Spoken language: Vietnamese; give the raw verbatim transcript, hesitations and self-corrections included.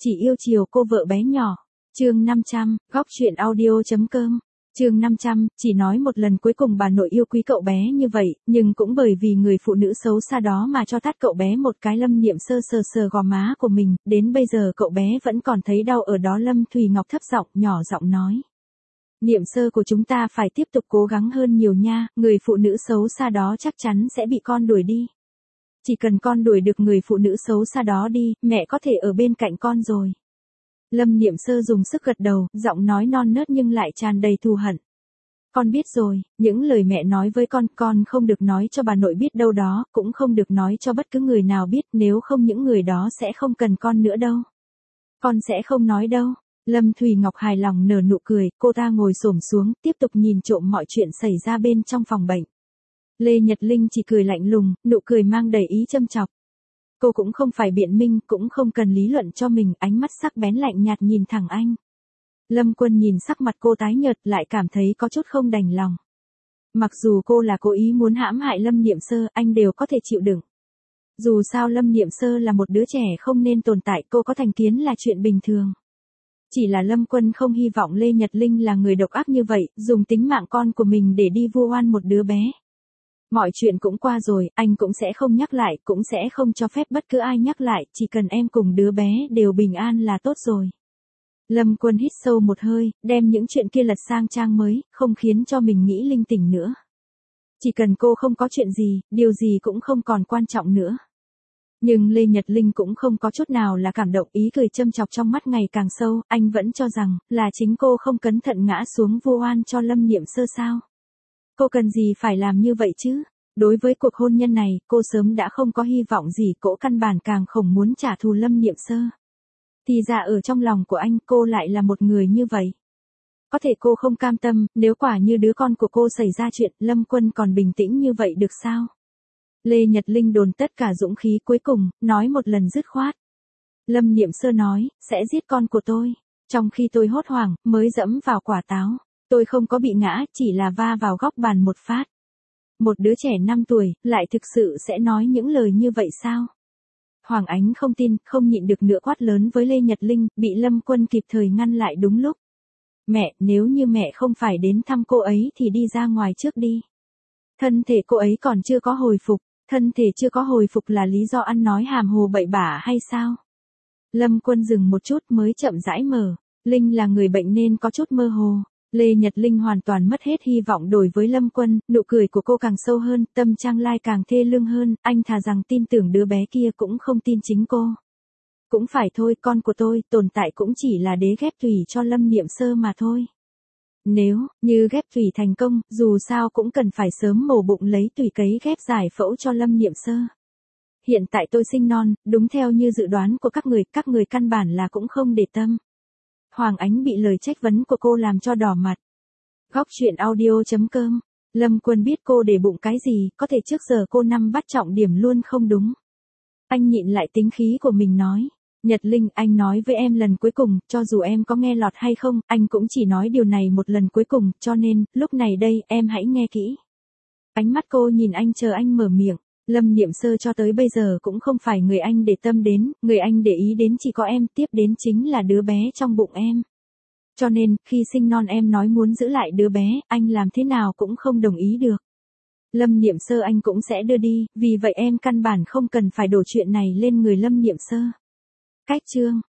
chỉ yêu chiều cô vợ bé nhỏ. Chương năm trăm, góc truyện audio chấm com. Chương năm trăm, chỉ nói một lần cuối cùng bà nội yêu quý cậu bé như vậy, nhưng cũng bởi vì người phụ nữ xấu xa đó mà cho tát cậu bé một cái. Lâm Niệm Sơ sờ sờ gò má của mình, đến bây giờ cậu bé vẫn còn thấy đau ở đó. Lâm Thùy Ngọc thấp giọng, nhỏ giọng nói. Niệm Sơ của chúng ta phải tiếp tục cố gắng hơn nhiều nha, người phụ nữ xấu xa đó chắc chắn sẽ bị con đuổi đi. Chỉ cần con đuổi được người phụ nữ xấu xa đó đi, mẹ có thể ở bên cạnh con rồi. Lâm Niệm Sơ dùng sức gật đầu, giọng nói non nớt nhưng lại tràn đầy thù hận. Con biết rồi, những lời mẹ nói với con, con không được nói cho bà nội biết đâu đó, cũng không được nói cho bất cứ người nào biết, nếu không những người đó sẽ không cần con nữa đâu. Con sẽ không nói đâu. Lâm Thùy Ngọc hài lòng nở nụ cười, cô ta ngồi xổm xuống, tiếp tục nhìn trộm mọi chuyện xảy ra bên trong phòng bệnh. Lê Nhật Linh chỉ cười lạnh lùng, nụ cười mang đầy ý châm chọc. Cô cũng không phải biện minh, cũng không cần lý luận cho mình, ánh mắt sắc bén lạnh nhạt nhìn thẳng anh. Lâm Quân nhìn sắc mặt cô tái nhợt lại cảm thấy có chút không đành lòng. Mặc dù cô là cố ý muốn hãm hại Lâm Niệm Sơ, anh đều có thể chịu đựng. Dù sao Lâm Niệm Sơ là một đứa trẻ không nên tồn tại, cô có thành kiến là chuyện bình thường. Chỉ là Lâm Quân không hy vọng Lê Nhật Linh là người độc ác như vậy, dùng tính mạng con của mình để đi vu oan một đứa bé. Mọi chuyện cũng qua rồi, anh cũng sẽ không nhắc lại, cũng sẽ không cho phép bất cứ ai nhắc lại, chỉ cần em cùng đứa bé đều bình an là tốt rồi. Lâm Quân hít sâu một hơi, đem những chuyện kia lật sang trang mới, không khiến cho mình nghĩ linh tinh nữa. Chỉ cần cô không có chuyện gì, điều gì cũng không còn quan trọng nữa. Nhưng Lê Nhật Linh cũng không có chút nào là cảm động, ý cười châm chọc trong mắt ngày càng sâu, anh vẫn cho rằng, là chính cô không cẩn thận ngã xuống vu oan cho Lâm Niệm Sơ sao. Cô cần gì phải làm như vậy chứ? Đối với cuộc hôn nhân này, cô sớm đã không có hy vọng gì, cô căn bản càng không muốn trả thù Lâm Niệm Sơ. Thì ra ở trong lòng của anh, cô lại là một người như vậy. Có thể cô không cam tâm, nếu quả như đứa con của cô xảy ra chuyện, Lâm Quân còn bình tĩnh như vậy được sao? Lê Nhật Linh đồn tất cả dũng khí cuối cùng, nói một lần dứt khoát. Lâm Niệm Sơ nói, sẽ giết con của tôi. Trong khi tôi hốt hoảng, mới dẫm vào quả táo. Tôi không có bị ngã, chỉ là va vào góc bàn một phát. Một đứa trẻ năm tuổi, lại thực sự sẽ nói những lời như vậy sao? Hoàng Ánh không tin, không nhịn được nữa quát lớn với Lê Nhật Linh, bị Lâm Quân kịp thời ngăn lại đúng lúc. Mẹ, nếu như mẹ không phải đến thăm cô ấy thì đi ra ngoài trước đi. Thân thể cô ấy còn chưa có hồi phục, thân thể chưa có hồi phục là lý do ăn nói hàm hồ bậy bạ hay sao? Lâm Quân dừng một chút mới chậm rãi mở, Linh là người bệnh nên có chút mơ hồ. Lê Nhật Linh hoàn toàn mất hết hy vọng đối với Lâm Quân, nụ cười của cô càng sâu hơn, tâm Trang Lai càng thê lương hơn, anh thà rằng tin tưởng đứa bé kia cũng không tin chính cô. Cũng phải thôi, con của tôi, tồn tại cũng chỉ là đế ghép tủy cho Lâm Niệm Sơ mà thôi. Nếu, như ghép tủy thành công, dù sao cũng cần phải sớm mổ bụng lấy tủy cấy ghép giải phẫu cho Lâm Niệm Sơ. Hiện tại tôi sinh non, đúng theo như dự đoán của các người, các người căn bản là cũng không để tâm. Hoàng Ánh bị lời trách vấn của cô làm cho đỏ mặt. Góc truyện audio chấm com. Lâm Quân biết cô để bụng cái gì, có thể trước giờ cô nắm bắt trọng điểm luôn không đúng. Anh nhịn lại tính khí của mình nói. Nhật Linh, anh nói với em lần cuối cùng, cho dù em có nghe lọt hay không, anh cũng chỉ nói điều này một lần cuối cùng, cho nên, lúc này đây, em hãy nghe kỹ. Ánh mắt cô nhìn anh chờ anh mở miệng. Lâm Niệm Sơ cho tới bây giờ cũng không phải người anh để tâm đến, người anh để ý đến chỉ có em, tiếp đến chính là đứa bé trong bụng em. Cho nên, khi sinh non em nói muốn giữ lại đứa bé, anh làm thế nào cũng không đồng ý được. Lâm Niệm Sơ anh cũng sẽ đưa đi, vì vậy em căn bản không cần phải đổ chuyện này lên người Lâm Niệm Sơ. Cách chương